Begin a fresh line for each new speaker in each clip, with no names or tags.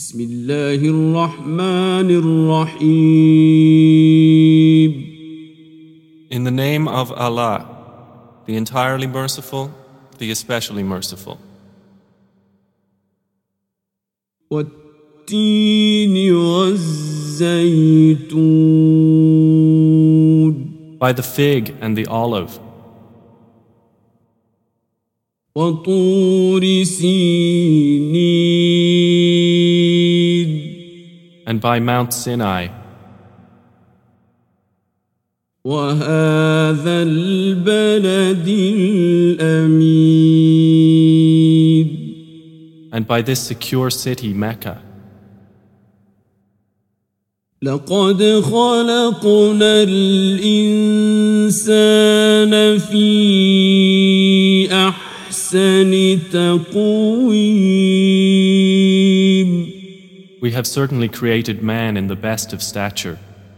بسم الله الرحمن الرحيم.
In the name of Allah, the entirely merciful, the especially merciful.
والتين والزيتون.
By the fig and the olive.
وطور سينين.
And by Mount Sinai.
وهذا البلد الأمين.
And by this secure city, Mecca.
لقد خلقنا الإنسان في أحسن تقويم.
We have certainly created man in the best of stature.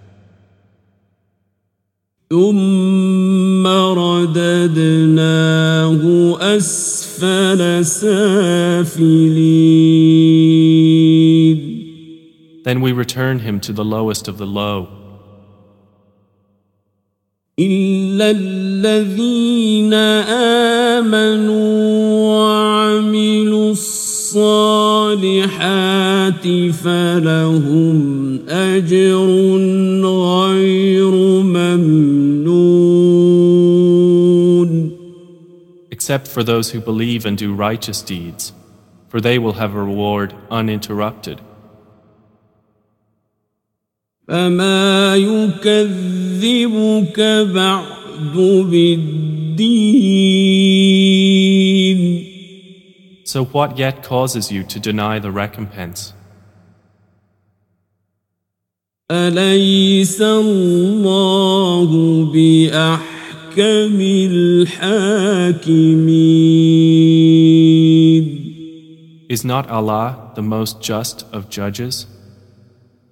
ثم رددناه أسفل سافلين.
Then we return him to the lowest of the low.
إلا الذين آمنوا وعملوا الصالحات فلهم أجر غير ممنون.
Except for those who believe and do righteous deeds, for they will have a reward uninterrupted.
فما يكذبك بعد بالدين.
So what yet causes you to deny the recompense?
أليس الله بأحكم الحاكمين.
Is not Allah the most just of judges?